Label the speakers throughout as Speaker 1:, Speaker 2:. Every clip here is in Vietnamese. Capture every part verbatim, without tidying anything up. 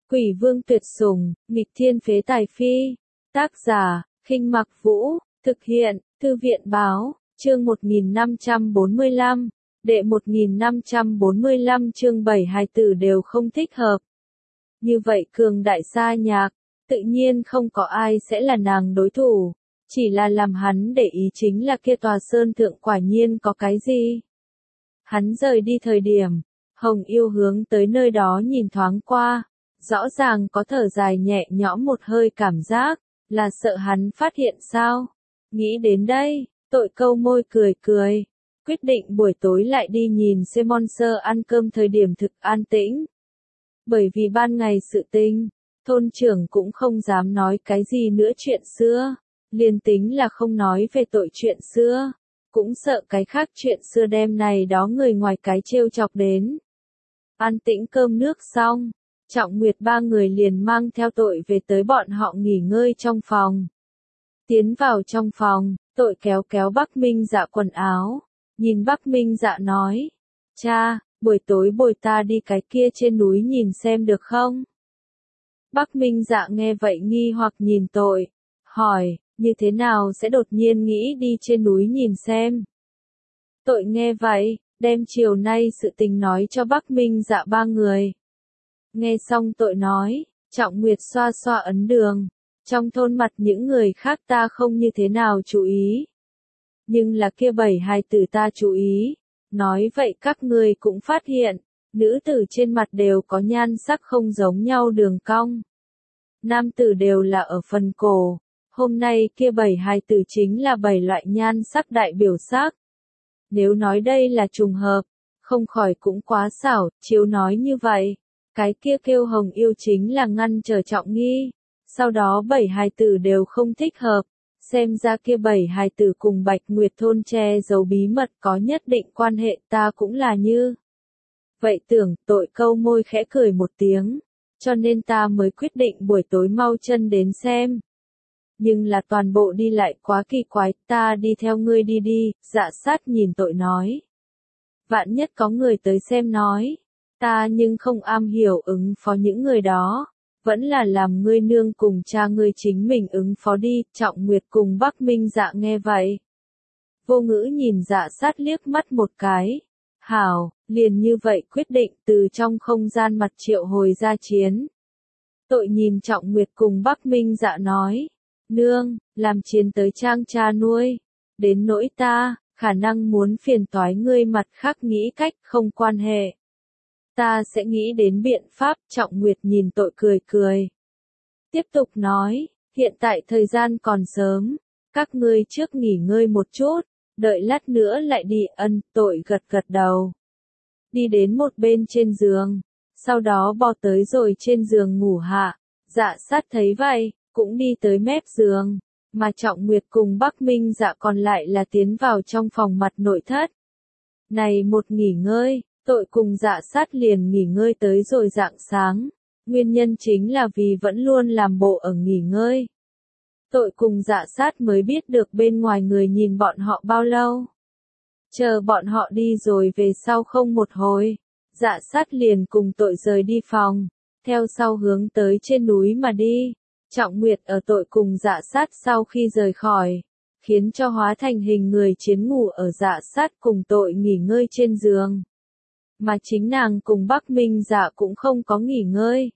Speaker 1: Quỷ vương tuyệt sủng, nghịch thiên phế tài phi. Tác giả, Khinh Mặc Vũ, thực hiện, Thư viện báo, chương một nghìn năm trăm bốn mươi lăm, đệ một nghìn năm trăm bốn mươi lăm chương bảy hài tử đều không thích hợp. Như vậy cường đại sa nhạc, tự nhiên không có ai sẽ là nàng đối thủ, chỉ là làm hắn để ý chính là kia tòa sơn thượng quả nhiên có cái gì. Hắn rời đi thời điểm, Hồng Yêu hướng tới nơi đó nhìn thoáng qua, rõ ràng có thở dài nhẹ nhõm một hơi cảm giác, là sợ hắn phát hiện sao. Nghĩ đến đây, tội câu môi cười cười, quyết định buổi tối lại đi nhìn xem Monster ăn cơm thời điểm thực an tĩnh. Bởi vì ban ngày sự tình, thôn trưởng cũng không dám nói cái gì nữa chuyện xưa, liền tính là không nói về tội chuyện xưa, cũng sợ cái khác chuyện xưa đem này đó người ngoài cái trêu chọc đến. An tĩnh cơm nước xong, Trọng Nguyệt ba người liền mang theo tội về tới bọn họ nghỉ ngơi trong phòng. Tiến vào trong phòng, tội kéo kéo Bắc Minh Dạ quần áo, nhìn Bắc Minh Dạ nói, cha, buổi tối bồi ta đi cái kia trên núi nhìn xem được không? Bắc Minh Dạ nghe vậy nghi hoặc nhìn tội, hỏi, như thế nào sẽ đột nhiên nghĩ đi trên núi nhìn xem? Tội nghe vậy, đem chiều nay sự tình nói cho Bắc Minh Dạ ba người. Nghe xong tội nói, Trọng Nguyệt xoa xoa ấn đường, trong thôn mặt những người khác ta không như thế nào chú ý. Nhưng là kia bảy hài tử ta chú ý, nói vậy các ngươi cũng phát hiện, nữ tử trên mặt đều có nhan sắc không giống nhau đường cong. Nam tử đều là ở phần cổ, hôm nay kia bảy hài tử chính là bảy loại nhan sắc đại biểu sắc. Nếu nói đây là trùng hợp, không khỏi cũng quá xảo, chiếu nói như vậy. Cái kia kêu Hồng Yêu chính là ngăn trở Trọng Nghi, sau đó bảy hài tử đều không thích hợp, xem ra kia bảy hài tử cùng Bạch Nguyệt thôn che giấu bí mật có nhất định quan hệ, ta cũng là như. Vậy tưởng, tội câu môi khẽ cười một tiếng, cho nên ta mới quyết định buổi tối mau chân đến xem. Nhưng là toàn bộ đi lại quá kỳ quái, ta đi theo ngươi đi đi, Dạ Sát nhìn tội nói. Vạn nhất có người tới xem nói. Ta nhưng không am hiểu ứng phó những người đó, vẫn là làm ngươi nương cùng cha ngươi chính mình ứng phó đi. Trọng Nguyệt cùng Bắc Minh Dạ nghe vậy. Vô ngữ nhìn Dạ Sát liếc mắt một cái. Hảo, liền như vậy quyết định từ trong không gian mặt triệu hồi ra chiến. Tội nhìn Trọng Nguyệt cùng Bắc Minh Dạ nói. Nương, làm chiến tới trang cha nuôi. Đến nỗi ta, khả năng muốn phiền toái ngươi mặt khác nghĩ cách không quan hệ. Ta sẽ nghĩ đến biện pháp. Trọng Nguyệt nhìn tội cười cười. Tiếp tục nói, hiện tại thời gian còn sớm, các ngươi trước nghỉ ngơi một chút, đợi lát nữa lại đi. Ân. Tội gật gật đầu. Đi đến một bên trên giường, sau đó bò tới rồi trên giường ngủ hạ. Dạ Sát thấy vậy, cũng đi tới mép giường, mà Trọng Nguyệt cùng Bắc Minh Dạ còn lại là tiến vào trong phòng mặt nội thất. Này một nghỉ ngơi. Tội cùng Dạ Sát liền nghỉ ngơi tới rồi rạng sáng, nguyên nhân chính là vì vẫn luôn làm bộ ở nghỉ ngơi. Tội cùng Dạ Sát mới biết được bên ngoài người nhìn bọn họ bao lâu. Chờ bọn họ đi rồi về sau không một hồi, Dạ Sát liền cùng tội rời đi phòng, theo sau hướng tới trên núi mà đi. Trọng Nguyệt ở tội cùng Dạ Sát sau khi rời khỏi, khiến cho hóa thành hình người chiến ngủ ở Dạ Sát cùng tội nghỉ ngơi trên giường. Mà chính nàng cùng Bắc Minh Dạ cũng không có nghỉ ngơi,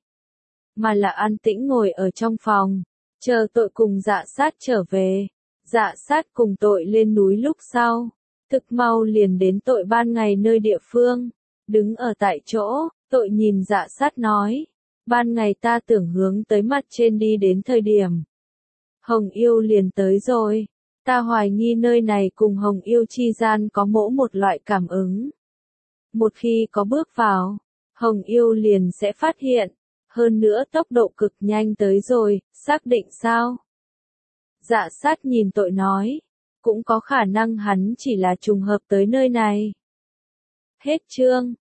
Speaker 1: mà là an tĩnh ngồi ở trong phòng, chờ tội cùng Dạ Sát trở về. Dạ Sát cùng tội lên núi lúc sau, thực mau liền đến tội ban ngày nơi địa phương, đứng ở tại chỗ, tội nhìn Dạ Sát nói, ban ngày ta tưởng hướng tới mặt trên đi đến thời điểm. Hồng Yêu liền tới rồi, ta hoài nghi nơi này cùng Hồng Yêu chi gian có mỗ một loại cảm ứng. Một khi có bước vào, Hồng Yêu liền sẽ phát hiện, hơn nữa tốc độ cực nhanh tới rồi, xác định sao? Dạ Sát nhìn tội nói, cũng có khả năng hắn chỉ là trùng hợp tới nơi này. Hết chương.